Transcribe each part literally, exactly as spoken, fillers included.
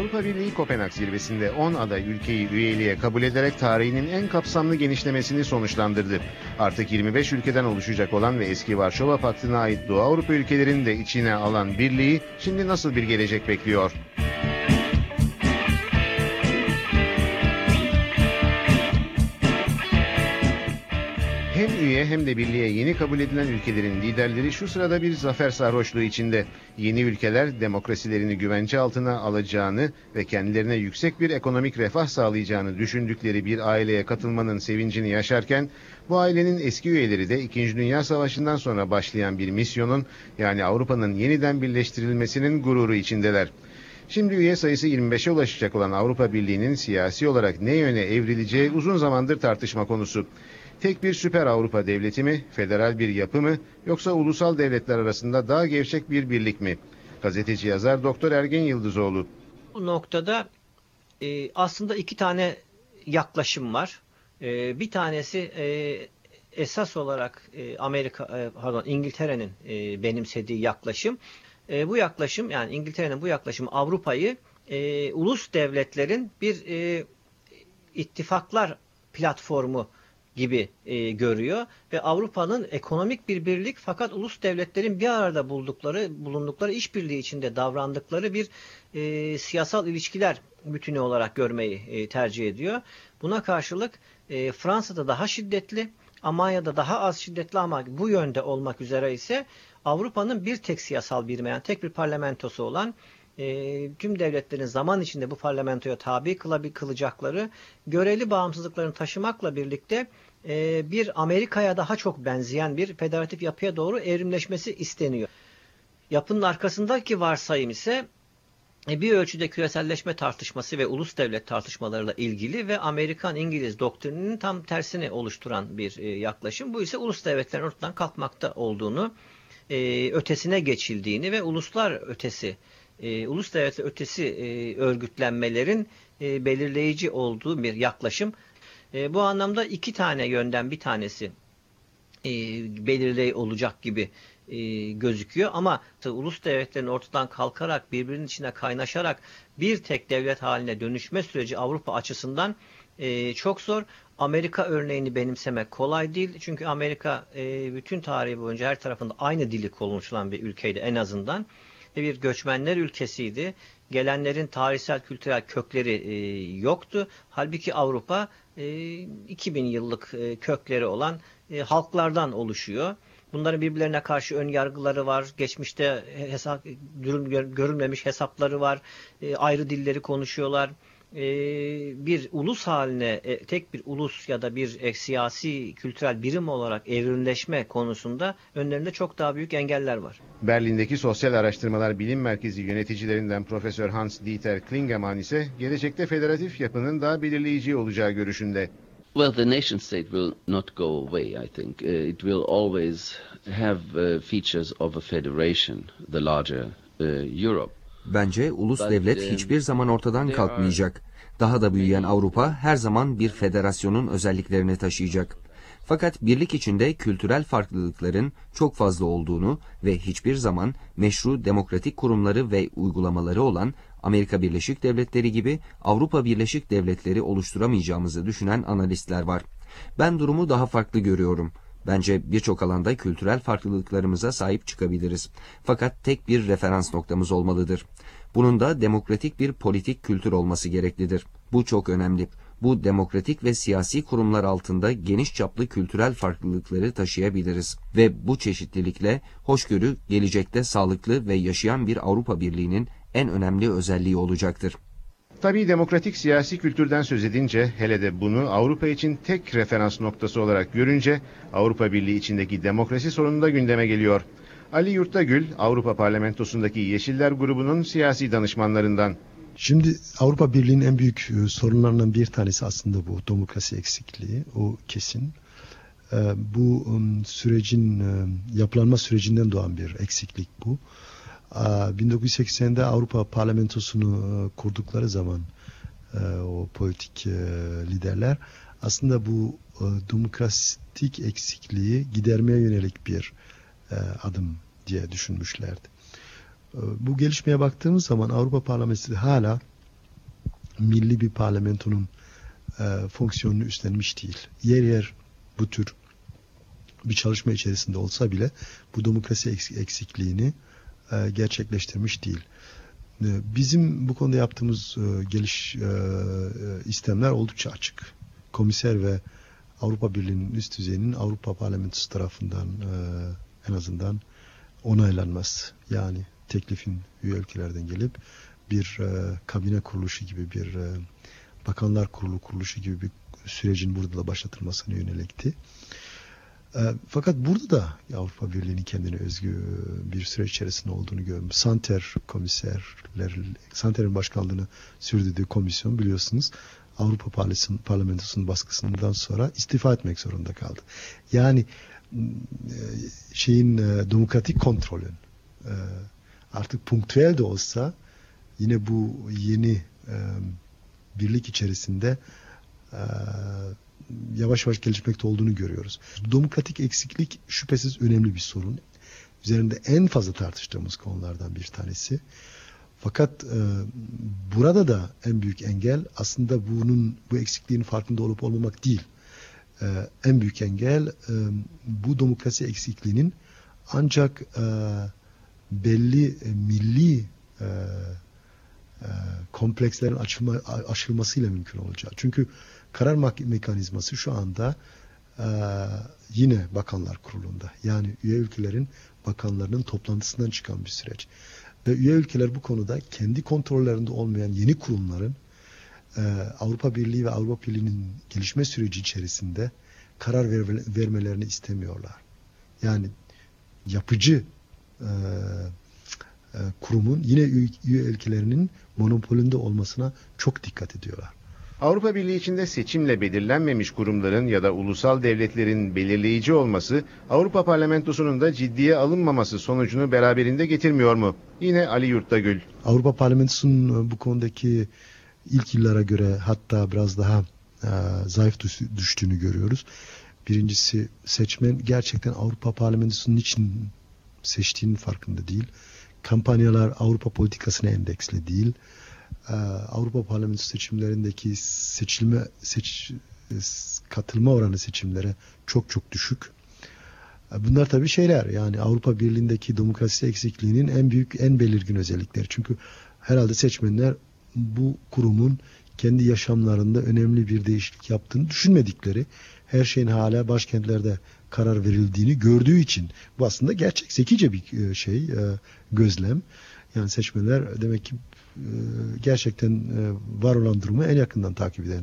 Avrupa Birliği Kopenhag zirvesinde on aday ülkeyi üyeliğe kabul ederek tarihinin en kapsamlı genişlemesini sonuçlandırdı. Artık yirmi beş ülkeden oluşacak olan ve eski Varşova Paktı'na ait Doğu Avrupa ülkelerini de içine alan birliği şimdi nasıl bir gelecek bekliyor? Hem üye hem de birliğe yeni kabul edilen ülkelerin liderleri şu sırada bir zafer sarhoşluğu içinde. Yeni ülkeler demokrasilerini güvence altına alacağını ve kendilerine yüksek bir ekonomik refah sağlayacağını düşündükleri bir aileye katılmanın sevincini yaşarken, bu ailenin eski üyeleri de İkinci Dünya Savaşı'ndan sonra başlayan bir misyonun, yani Avrupa'nın yeniden birleştirilmesinin gururu içindeler. Şimdi üye sayısı yirmi beşe ulaşacak olan Avrupa Birliği'nin siyasi olarak ne yöne evrileceği uzun zamandır tartışma konusu. Tek bir süper Avrupa devleti mi, federal bir yapı mı, yoksa ulusal devletler arasında daha gevşek bir birlik mi? Gazeteci yazar Doktor Ergen Yıldızoğlu. Bu noktada e, aslında iki tane yaklaşım var. E, bir tanesi e, esas olarak e, Amerika, e, pardon İngiltere'nin e, benimsediği yaklaşım. E, bu yaklaşım, yani İngiltere'nin bu yaklaşımı Avrupa'yı e, ulus devletlerin bir e, ittifaklar platformu gibi e, görüyor ve Avrupa'nın ekonomik bir birlik, fakat ulus devletlerin bir arada buldukları, bulundukları işbirliği içinde davrandıkları bir e, siyasal ilişkiler bütünü olarak görmeyi e, tercih ediyor. Buna karşılık e, Fransa'da daha şiddetli, Almanya'da daha az şiddetli ama bu yönde olmak üzere ise Avrupa'nın bir tek siyasal birimi, yani tek bir parlamentosu olan, E, tüm devletlerin zaman içinde bu parlamentoya tabi kılacakları göreli bağımsızlıklarını taşımakla birlikte e, bir Amerika'ya daha çok benzeyen bir federatif yapıya doğru evrimleşmesi isteniyor. Yapının arkasındaki varsayım ise e, bir ölçüde küreselleşme tartışması ve ulus devlet tartışmalarıyla ilgili ve Amerikan-İngiliz doktrininin tam tersini oluşturan bir e, yaklaşım. Bu ise ulus devletlerin ortadan kalkmakta olduğunu, e, ötesine geçildiğini ve uluslar ötesi E, ulus devletler ötesi e, örgütlenmelerin e, belirleyici olduğu bir yaklaşım. E, bu anlamda iki tane yönden bir tanesi e, belirleyici olacak gibi e, gözüküyor. Ama ulus devletlerin ortadan kalkarak, birbirinin içine kaynaşarak bir tek devlet haline dönüşme süreci Avrupa açısından e, çok zor. Amerika örneğini benimsemek kolay değil. Çünkü Amerika e, bütün tarihi boyunca her tarafında aynı dili konuşulan bir ülkeydi en azından. Bir göçmenler ülkesiydi. Gelenlerin tarihsel, kültürel kökleri e, yoktu. Halbuki Avrupa e, iki bin yıllık e, kökleri olan e, halklardan oluşuyor. Bunların birbirlerine karşı ön yargıları var. Geçmişte hesap, görülmemiş hesapları var. E, ayrı dilleri konuşuyorlar. E, bir ulus haline, e, tek bir ulus ya da bir e, siyasi, kültürel birim olarak evrimleşme konusunda önlerinde çok daha büyük engeller var. Berlin'deki Sosyal Araştırmalar Bilim Merkezi yöneticilerinden Profesör Hans-Dieter Klingemann ise gelecekte federatif yapının daha belirleyici olacağı görüşünde. Well, the nation state will not go away, I think. Uh, it will always have uh, features of a federation, the larger uh, Europe. Bence ulus devlet hiçbir zaman ortadan kalkmayacak. Daha da büyüyen Avrupa her zaman bir federasyonun özelliklerini taşıyacak. Fakat birlik içinde kültürel farklılıkların çok fazla olduğunu ve hiçbir zaman meşru demokratik kurumları ve uygulamaları olan Amerika Birleşik Devletleri gibi Avrupa Birleşik Devletleri oluşturamayacağımızı düşünen analistler var. Ben durumu daha farklı görüyorum. Bence birçok alanda kültürel farklılıklarımıza sahip çıkabiliriz. Fakat tek bir referans noktamız olmalıdır. Bunun da demokratik bir politik kültür olması gereklidir. Bu çok önemli. Bu demokratik ve siyasi kurumlar altında geniş çaplı kültürel farklılıkları taşıyabiliriz. Ve bu çeşitlilikle hoşgörü gelecekte sağlıklı ve yaşayan bir Avrupa Birliği'nin en önemli özelliği olacaktır. Tabii demokratik siyasi kültürden söz edince, hele de bunu Avrupa için tek referans noktası olarak görünce, Avrupa Birliği içindeki demokrasi sorunu da gündeme geliyor. Ali Yurttagül, Avrupa Parlamentosu'ndaki Yeşiller grubunun siyasi danışmanlarından. Şimdi Avrupa Birliği'nin en büyük sorunlarından bir tanesi aslında bu demokrasi eksikliği, o kesin. Bu sürecin, yapılanma sürecinden doğan bir eksiklik bu. bin dokuz yüz seksende Avrupa Parlamentosu'nu kurdukları zaman o politik liderler aslında bu demokratik eksikliği gidermeye yönelik bir adım diye düşünmüşlerdi. Bu gelişmeye baktığımız zaman Avrupa Parlamentosu hala milli bir parlamentonun e, fonksiyonunu üstlenmiş değil. Yer yer bu tür bir çalışma içerisinde olsa bile bu demokrasi eksikliğini e, gerçekleştirmiş değil. E, bizim bu konuda yaptığımız e, geliş e, istemler oldukça açık. Komiser ve Avrupa Birliği'nin üst düzeyinin Avrupa Parlamentosu tarafından e, en azından onaylanması. Yani teklifin üye ülkelerden gelip bir e, kabine kuruluşu gibi bir e, bakanlar kurulu kuruluşu gibi bir sürecin burada da başlatılmasına yönelikti. E, fakat burada da Avrupa Birliği'nin kendine özgü bir süreç içerisinde olduğunu görüyorum. Santer komiserler, Santer'in başkanlığını sürdürdüğü komisyon biliyorsunuz Avrupa Parlamentosu'nun baskısından sonra istifa etmek zorunda kaldı. Yani şeyin demokratik kontrolün artık punktüel de olsa yine bu yeni birlik içerisinde yavaş yavaş gelişmekte olduğunu görüyoruz. Demokratik eksiklik şüphesiz önemli bir sorun. Üzerinde en fazla tartıştığımız konulardan bir tanesi. Fakat e, burada da en büyük engel aslında bunun bu eksikliğin farkında olup olmamak değil. E, en büyük engel e, bu demokrasi eksikliğinin ancak e, belli e, milli e, e, komplekslerin açılma, aşılmasıyla mümkün olacak. Çünkü karar mekanizması şu anda e, yine Bakanlar Kurulu'nda. Yani üye ülkelerin bakanlarının toplantısından çıkan bir süreç. Ve üye ülkeler bu konuda kendi kontrollerinde olmayan yeni kurumların e, Avrupa Birliği ve Avrupa Birliği'nin gelişme süreci içerisinde karar ver, vermelerini istemiyorlar. Yani yapıcı e, e, kurumun yine üye ülkelerinin monopolünde olmasına çok dikkat ediyorlar. Avrupa Birliği içinde seçimle belirlenmemiş kurumların ya da ulusal devletlerin belirleyici olması Avrupa Parlamentosu'nun da ciddiye alınmaması sonucunu beraberinde getirmiyor mu? Yine Ali Yurttagül. Avrupa Parlamentosu'nun bu konudaki ilk yıllara göre hatta biraz daha e, zayıf düştüğünü görüyoruz. Birincisi seçmen gerçekten Avrupa Parlamentosu'nun için seçtiğinin farkında değil. Kampanyalar Avrupa politikasına endeksli değil. Avrupa Parlamentosu seçimlerindeki seçilme seç, katılma oranı seçimlere çok çok düşük. Bunlar tabii şeyler, yani Avrupa Birliği'ndeki demokrasi eksikliğinin en büyük, en belirgin özellikleri. Çünkü herhalde seçmenler bu kurumun kendi yaşamlarında önemli bir değişiklik yaptığını düşünmedikleri, her şeyin hala başkentlerde karar verildiğini gördüğü için bu aslında gerçek zekice bir şey, gözlem. Yani seçmenler demek ki gerçekten var olan durumu en yakından takip eden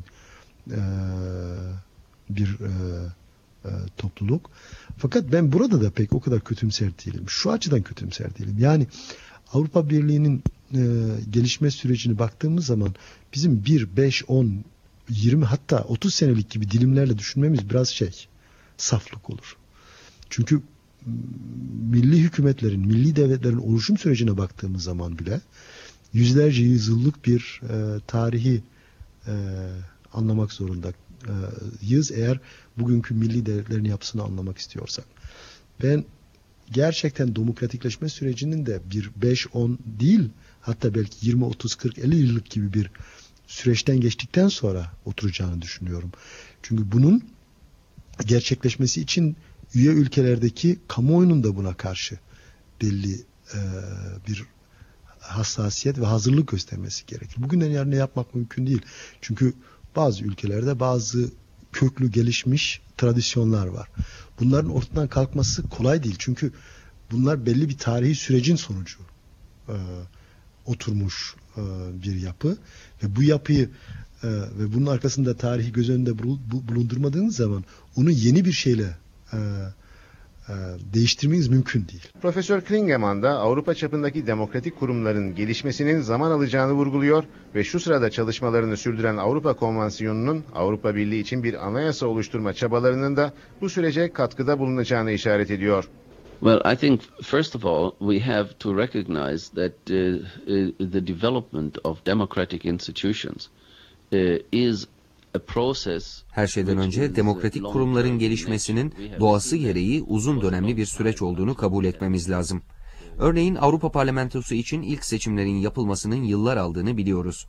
bir topluluk. Fakat ben burada da pek o kadar kötümser değilim. Şu açıdan kötümser değilim. Yani Avrupa Birliği'nin gelişme sürecine baktığımız zaman bizim bir, beş, on, yirmi hatta otuz senelik gibi dilimlerle düşünmemiz biraz şey, saflık olur. Çünkü milli hükümetlerin, milli devletlerin oluşum sürecine baktığımız zaman bile yüzlerce yüzyıllık bir e, tarihi e, anlamak zorundayız eğer bugünkü milli devletlerin yapısını anlamak istiyorsak. Ben gerçekten demokratikleşme sürecinin de bir beş on değil, hatta belki yirmi otuz kırk elli yıllık gibi bir süreçten geçtikten sonra oturacağını düşünüyorum. Çünkü bunun gerçekleşmesi için üye ülkelerdeki kamuoyunun da buna karşı belli e, bir hassasiyet ve hazırlık göstermesi gerekir. Bugünden yarına yapmak mümkün değil. Çünkü bazı ülkelerde bazı köklü gelişmiş tradisyonlar var. Bunların ortadan kalkması kolay değil. Çünkü bunlar belli bir tarihi sürecin sonucu e, oturmuş e, bir yapı ve bu yapıyı e, ve bunun arkasında tarihi göz önünde bulundurmadığınız zaman onu yeni bir şeyle e, değiştirmeniz mümkün değil. Profesör Klingemann da Avrupa çapındaki demokratik kurumların gelişmesinin zaman alacağını vurguluyor ve şu sırada çalışmalarını sürdüren Avrupa Konvansiyonu'nun Avrupa Birliği için bir anayasa oluşturma çabalarının da bu sürece katkıda bulunacağını işaret ediyor. Well, I think first of all we have to recognize that uh, uh, the development of democratic institutions uh, is Her şeyden önce demokratik kurumların gelişmesinin doğası gereği uzun dönemli bir süreç olduğunu kabul etmemiz lazım. Örneğin Avrupa Parlamentosu için ilk seçimlerin yapılmasının yıllar aldığını biliyoruz.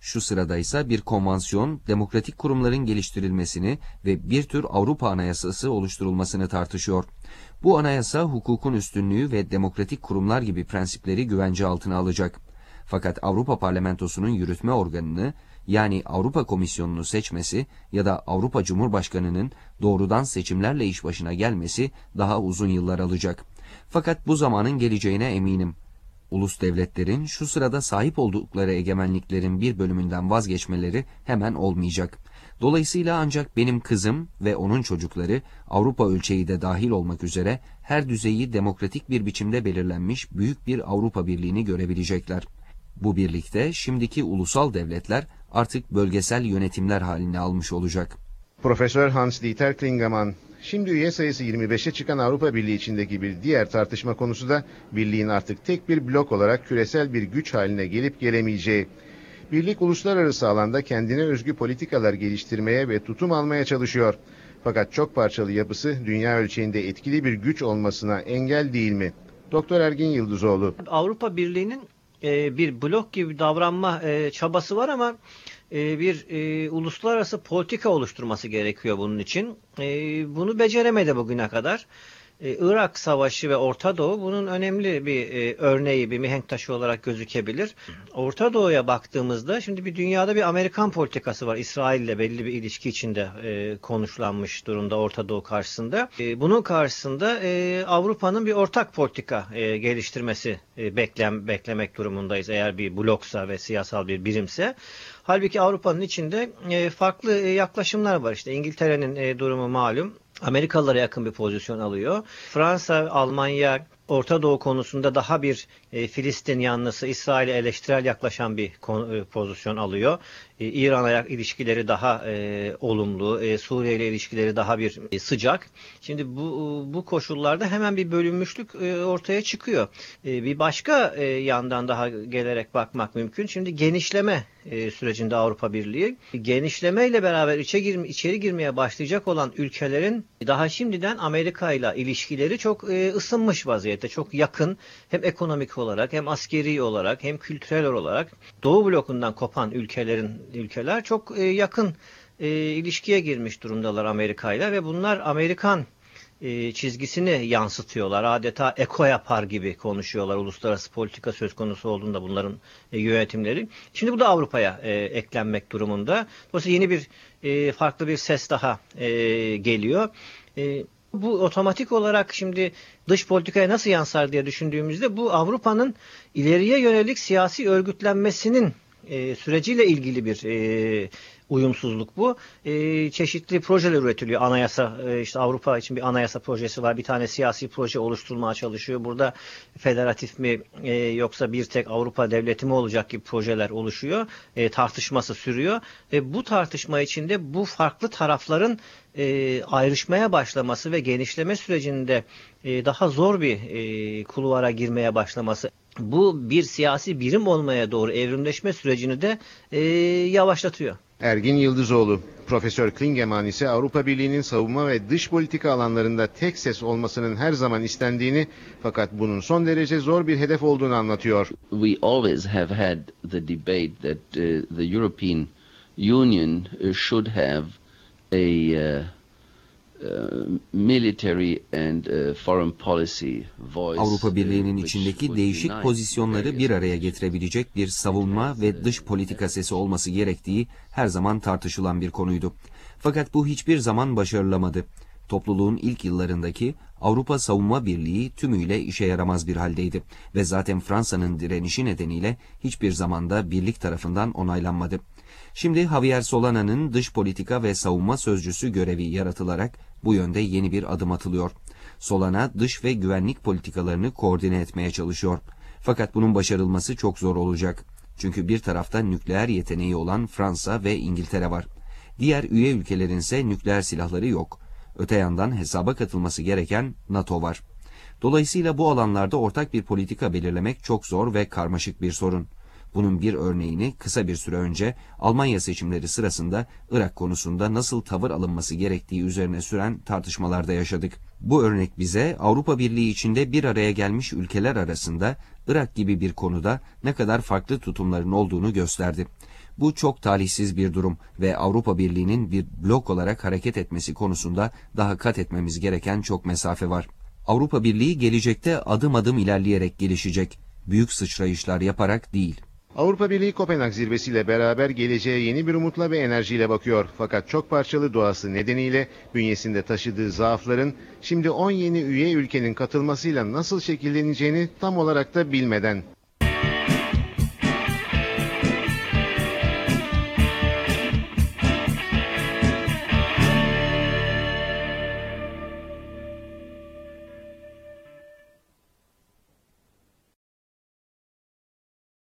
Şu sırada ise bir konvansiyon, demokratik kurumların geliştirilmesini ve bir tür Avrupa Anayasası oluşturulmasını tartışıyor. Bu anayasa hukukun üstünlüğü ve demokratik kurumlar gibi prensipleri güvence altına alacak. Fakat Avrupa Parlamentosu'nun yürütme organını, yani Avrupa Komisyonu'nu seçmesi ya da Avrupa Cumhurbaşkanı'nın doğrudan seçimlerle iş başına gelmesi daha uzun yıllar alacak. Fakat bu zamanın geleceğine eminim. Ulus devletlerin şu sırada sahip oldukları egemenliklerin bir bölümünden vazgeçmeleri hemen olmayacak. Dolayısıyla ancak benim kızım ve onun çocukları Avrupa ölçeği de dahil olmak üzere her düzeyi demokratik bir biçimde belirlenmiş büyük bir Avrupa Birliği'ni görebilecekler. Bu birlikte şimdiki ulusal devletler artık bölgesel yönetimler halini almış olacak. Profesör Hans-Dieter Klingemann, şimdi üye sayısı yirmi beşe çıkan Avrupa Birliği içindeki bir diğer tartışma konusu da birliğin artık tek bir blok olarak küresel bir güç haline gelip gelemeyeceği. Birlik uluslararası alanda kendine özgü politikalar geliştirmeye ve tutum almaya çalışıyor. Fakat çok parçalı yapısı dünya ölçeğinde etkili bir güç olmasına engel değil mi? Doktor Ergin Yıldızoğlu. Avrupa Birliği'nin e, bir blok gibi davranma e, çabası var ama e, bir e, uluslararası politika oluşturması gerekiyor bunun için. E, bunu beceremedi bugüne kadar. Irak Savaşı ve Orta Doğu bunun önemli bir e, örneği, bir mihenk taşı olarak gözükebilir. Orta Doğu'ya baktığımızda şimdi bir dünyada bir Amerikan politikası var. İsrail ile belli bir ilişki içinde e, konuşlanmış durumda Orta Doğu karşısında. E, bunun karşısında e, Avrupa'nın bir ortak politika e, geliştirmesi e, beklem, beklemek durumundayız. Eğer bir bloksa ve siyasal bir birimse. Halbuki Avrupa'nın içinde e, farklı e, yaklaşımlar var. İşte İngiltere'nin e, durumu malum. Amerikalılara yakın bir pozisyon alıyor. Fransa, Almanya, Orta Doğu konusunda daha bir e, Filistin yanlısı, İsrail'e eleştirel yaklaşan bir konu, e, pozisyon alıyor. E, İran'a ilişkileri daha e, olumlu, e, Suriye ile ilişkileri daha bir e, sıcak. Şimdi bu bu koşullarda hemen bir bölünmüşlük e, ortaya çıkıyor. E, bir başka e, yandan daha gelerek bakmak mümkün. Şimdi genişleme e, sürecinde Avrupa Birliği, genişlemeyle beraber içe girme, içeri girmeye başlayacak olan ülkelerin daha şimdiden Amerika ile ilişkileri çok e, ısınmış vaziyette, çok yakın, hem ekonomik olarak hem askeri olarak hem kültürel olarak. Doğu blokundan kopan ülkelerin ülkeler çok e, yakın e, ilişkiye girmiş durumdalar Amerika ile ve bunlar Amerikan e, çizgisini yansıtıyorlar. Adeta eko yapar gibi konuşuyorlar uluslararası politika söz konusu olduğunda bunların e, yönetimleri. Şimdi bu da Avrupa'ya e, eklenmek durumunda. Dolayısıyla yeni bir e, farklı bir ses daha e, geliyor. E, Bu otomatik olarak şimdi dış politikaya nasıl yansır diye düşündüğümüzde bu Avrupa'nın ileriye yönelik siyasi örgütlenmesinin e, süreciyle ilgili bir e, uyumsuzluk bu. E, çeşitli projeler üretiliyor. Anayasa, e, işte Avrupa için bir anayasa projesi var. Bir tane siyasi proje oluşturulmaya çalışıyor. Burada federatif mi e, yoksa bir tek Avrupa devleti mi olacak gibi projeler oluşuyor. E, tartışması sürüyor. E, bu tartışma içinde bu farklı tarafların e, ayrışmaya başlaması ve genişleme sürecinde e, daha zor bir e, kulvara girmeye başlaması, bu bir siyasi birim olmaya doğru evrimleşme sürecini de e, yavaşlatıyor. Ergin Yıldızoğlu. Profesör Klingemann ise Avrupa Birliği'nin savunma ve dış politika alanlarında tek ses olmasının her zaman istendiğini, fakat bunun son derece zor bir hedef olduğunu anlatıyor. We always have had the debate that uh, the European Union uh, should have a uh, uh, military and uh, foreign policy voice. Avrupa Birliği'nin içindeki değişik pozisyonları bir araya getirebilecek bir savunma ve dış politika sesi olması gerektiği her zaman tartışılan bir konuydu. Fakat bu hiçbir zaman başarılamadı. Topluluğun ilk yıllarındaki Avrupa Savunma Birliği tümüyle işe yaramaz bir haldeydi ve zaten Fransa'nın direnişi nedeniyle hiçbir zamanda birlik tarafından onaylanmadı. Şimdi Javier Solana'nın dış politika ve savunma sözcüsü görevi yaratılarak bu yönde yeni bir adım atılıyor. Solana dış ve güvenlik politikalarını koordine etmeye çalışıyor. Fakat bunun başarılması çok zor olacak. Çünkü bir tarafta nükleer yeteneği olan Fransa ve İngiltere var. Diğer üye ülkelerin ise nükleer silahları yok. Öte yandan hesaba katılması gereken NATO var. Dolayısıyla bu alanlarda ortak bir politika belirlemek çok zor ve karmaşık bir sorun. Bunun bir örneğini kısa bir süre önce Almanya seçimleri sırasında Irak konusunda nasıl tavır alınması gerektiği üzerine süren tartışmalarda yaşadık. Bu örnek bize Avrupa Birliği içinde bir araya gelmiş ülkeler arasında Irak gibi bir konuda ne kadar farklı tutumların olduğunu gösterdi. Bu çok talihsiz bir durum ve Avrupa Birliği'nin bir blok olarak hareket etmesi konusunda daha kat etmemiz gereken çok mesafe var. Avrupa Birliği gelecekte adım adım ilerleyerek gelişecek. Büyük sıçrayışlar yaparak değil. Avrupa Birliği Kopenhag zirvesiyle beraber geleceğe yeni bir umutla ve enerjiyle bakıyor. Fakat çok parçalı doğası nedeniyle bünyesinde taşıdığı zaafların şimdi on yeni üye ülkenin katılmasıyla nasıl şekilleneceğini tam olarak da bilmeden